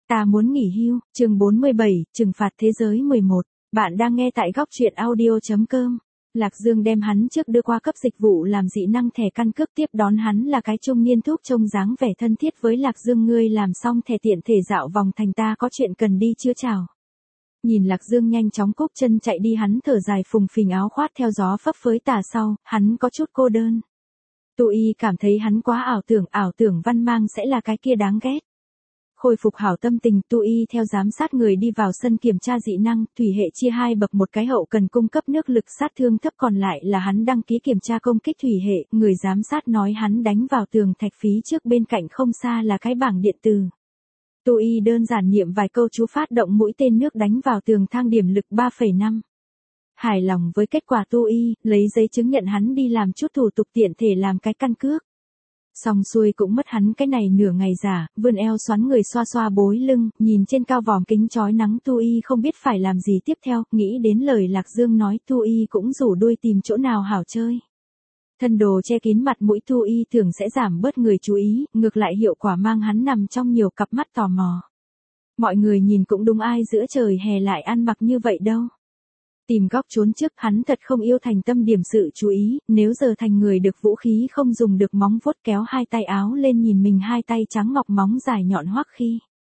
Ta muốn nghỉ hưu, chương 47, trừng phạt thế giới 11. Bạn đang nghe tại góc truyện audio.com. Lạc Dương đem hắn trước đưa qua cấp dịch vụ làm dị năng thẻ căn cước, tiếp đón hắn là cái trung niên thúc trông dáng vẻ thân thiết với Lạc Dương. Ngươi làm xong thẻ tiện thể dạo vòng thành, ta có chuyện cần đi chưa chào. Nhìn Lạc Dương nhanh chóng cúc chân chạy đi, hắn thở dài phùng phình, áo khoác theo gió phấp phới tà sau, hắn có chút cô đơn. Tu Y cảm thấy hắn quá ảo tưởng Văn Mang sẽ là cái kia đáng ghét. Khôi phục hảo tâm tình, Tu Y theo giám sát người đi vào sân kiểm tra dị năng, thủy hệ chia hai bậc, một cái hậu cần cung cấp nước lực sát thương thấp, còn lại là hắn đăng ký kiểm tra công kích thủy hệ. Người giám sát nói hắn đánh vào tường thạch phí trước, bên cạnh không xa là cái bảng điện tử. Tu Y đơn giản niệm vài câu chú phát động mũi tên nước đánh vào tường, thang điểm lực 3,5. Hài lòng với kết quả, Tu Y lấy giấy chứng nhận hắn đi làm chút thủ tục tiện thể làm cái căn cước. Xong xuôi cũng mất hắn cái này nửa ngày giả, vươn eo xoắn người xoa xoa bối lưng, nhìn trên cao vòm kính chói nắng, Tu Y không biết phải làm gì tiếp theo, nghĩ đến lời Lạc Dương nói, Tu Y cũng rủ đuôi tìm chỗ nào hảo chơi. Thân đồ che kín mặt mũi, Tu Y thường sẽ giảm bớt người chú ý, ngược lại hiệu quả mang hắn nằm trong nhiều cặp mắt tò mò. Mọi người nhìn cũng đúng, ai giữa trời hè lại ăn mặc như vậy đâu. Tìm góc trốn trước, hắn thật không yêu thành tâm điểm sự chú ý, nếu giờ thành người được vũ khí không dùng được móng vuốt, kéo hai tay áo lên nhìn mình hai tay trắng ngọc móng dài nhọn hoắc khi.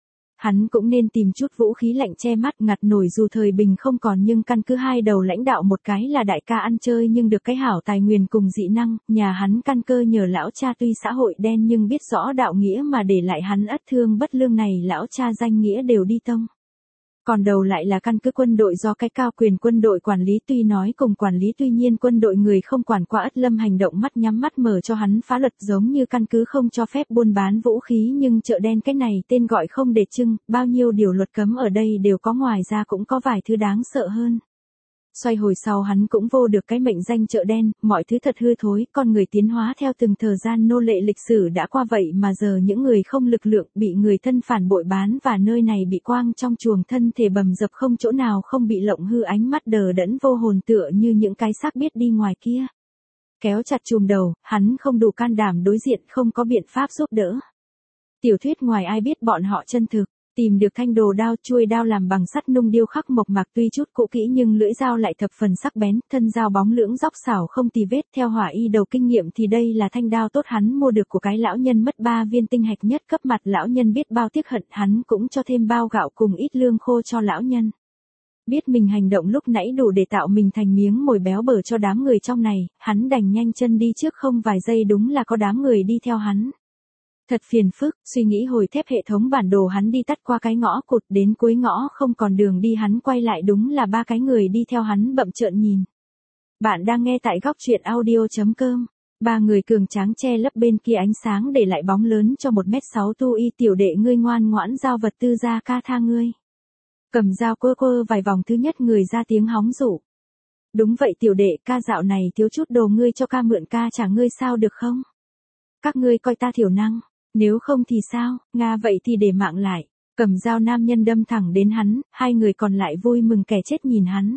Hắn cũng nên tìm chút vũ khí lạnh che mắt ngặt nổi, dù thời bình không còn nhưng căn cứ hai đầu lãnh đạo, một cái là đại ca ăn chơi nhưng được cái hảo tài nguyên cùng dị năng, nhà hắn căn cơ nhờ lão cha tuy xã hội đen nhưng biết rõ đạo nghĩa mà để lại hắn ất thương bất lương này, lão cha danh nghĩa đều đi tông. Còn đầu lại là căn cứ quân đội do cái cao quyền quân đội quản lý, tuy nói cùng quản lý, tuy nhiên quân đội người không quản qua ất lâm hành động mắt nhắm mắt mở cho hắn phá luật, giống như căn cứ không cho phép buôn bán vũ khí nhưng chợ đen cái này tên gọi không để trưng, bao nhiêu điều luật cấm ở đây đều có, ngoài ra cũng có vài thứ đáng sợ hơn. Xoay hồi sau hắn cũng vô được cái mệnh danh chợ đen, mọi thứ thật hư thối, con người tiến hóa theo từng thời gian nô lệ lịch sử đã qua, vậy mà giờ những người không lực lượng bị người thân phản bội bán, và nơi này bị quang trong chuồng, thân thể bầm dập không chỗ nào không bị lộng hư, ánh mắt đờ đẫn vô hồn tựa như những cái xác biết đi ngoài kia. Kéo chặt chùm đầu, hắn không đủ can đảm đối diện, không có biện pháp giúp đỡ. Tiểu thuyết ngoài ai biết bọn họ chân thực. Tìm được thanh đồ đao, chuôi đao làm bằng sắt nung điêu khắc mộc mạc, tuy chút cũ kỹ nhưng lưỡi dao lại thập phần sắc bén, thân dao bóng lưỡng róc xảo không tì vết. Theo hỏa y đầu kinh nghiệm thì đây là thanh đao tốt hắn mua được của cái lão nhân mất 3 viên tinh hạch nhất cấp, mặt lão nhân biết bao tiếc hận, hắn cũng cho thêm bao gạo cùng ít lương khô cho lão nhân. Biết mình hành động lúc nãy đủ để tạo mình thành miếng mồi béo bở cho đám người trong này, hắn đành nhanh chân đi trước, không vài giây đúng là có đám người đi theo hắn. Thật phiền phức, suy nghĩ hồi thép hệ thống bản đồ, hắn đi tắt qua cái ngõ cụt, đến cuối ngõ không còn đường đi, hắn quay lại, đúng là 3 cái người đi theo hắn bậm trợn nhìn. Bạn đang nghe tại góc truyện audio.com. 3 người cường tráng che lấp bên kia ánh sáng, để lại bóng lớn cho 1m6 Tu Y. Tiểu đệ ngươi ngoan ngoãn giao vật tư ra, ca tha ngươi. Cầm dao quơ vài vòng, thứ nhất người ra tiếng hóng dụ. Đúng vậy tiểu đệ, ca dạo này thiếu chút đồ, ngươi cho ca mượn, ca trả ngươi sao được không? Các ngươi coi ta thiểu năng. Nếu không thì sao, Nga vậy thì để mạng lại. Cầm dao nam nhân đâm thẳng đến hắn, 2 người còn lại vui mừng kẻ chết nhìn hắn.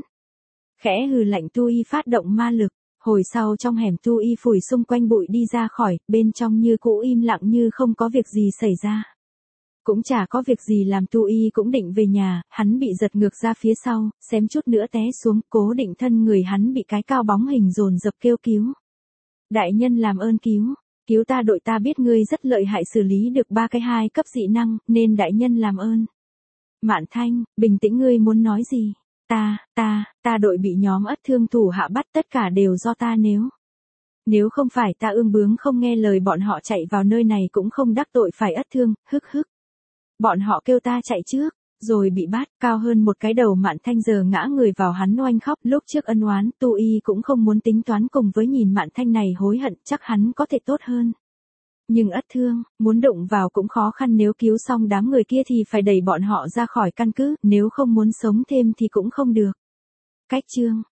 Khẽ hừ lạnh, Tu Y phát động ma lực. Hồi sau trong hẻm, Tu Y phủi xung quanh bụi đi ra khỏi, bên trong như cũ im lặng như không có việc gì xảy ra. Cũng chả có việc gì làm, Tu Y cũng định về nhà, hắn bị giật ngược ra phía sau, xém chút nữa té xuống, cố định thân người hắn bị cái cao bóng hình dồn dập kêu cứu. Đại nhân làm ơn cứu. Cứu ta, đội ta biết ngươi rất lợi hại, xử lý được 3 cái 2 cấp dị năng, nên đại nhân làm ơn. Mạn Thanh, bình tĩnh, ngươi muốn nói gì? Ta đội bị nhóm ất thương thủ hạ bắt, tất cả đều do ta, nếu không phải ta ương bướng không nghe lời bọn họ chạy vào nơi này cũng không đắc tội phải ất thương, hức. Bọn họ kêu ta chạy trước, rồi bị bắt, cao hơn một cái đầu Mạn Thanh giờ ngã người vào, hắn oanh khóc, lúc trước ân oán, Tu Y cũng không muốn tính toán cùng với, nhìn Mạn Thanh này hối hận, chắc hắn có thể tốt hơn. Nhưng ất thương, muốn đụng vào cũng khó khăn, nếu cứu xong đám người kia thì phải đẩy bọn họ ra khỏi căn cứ, nếu không muốn sống thêm thì cũng không được. Cách chương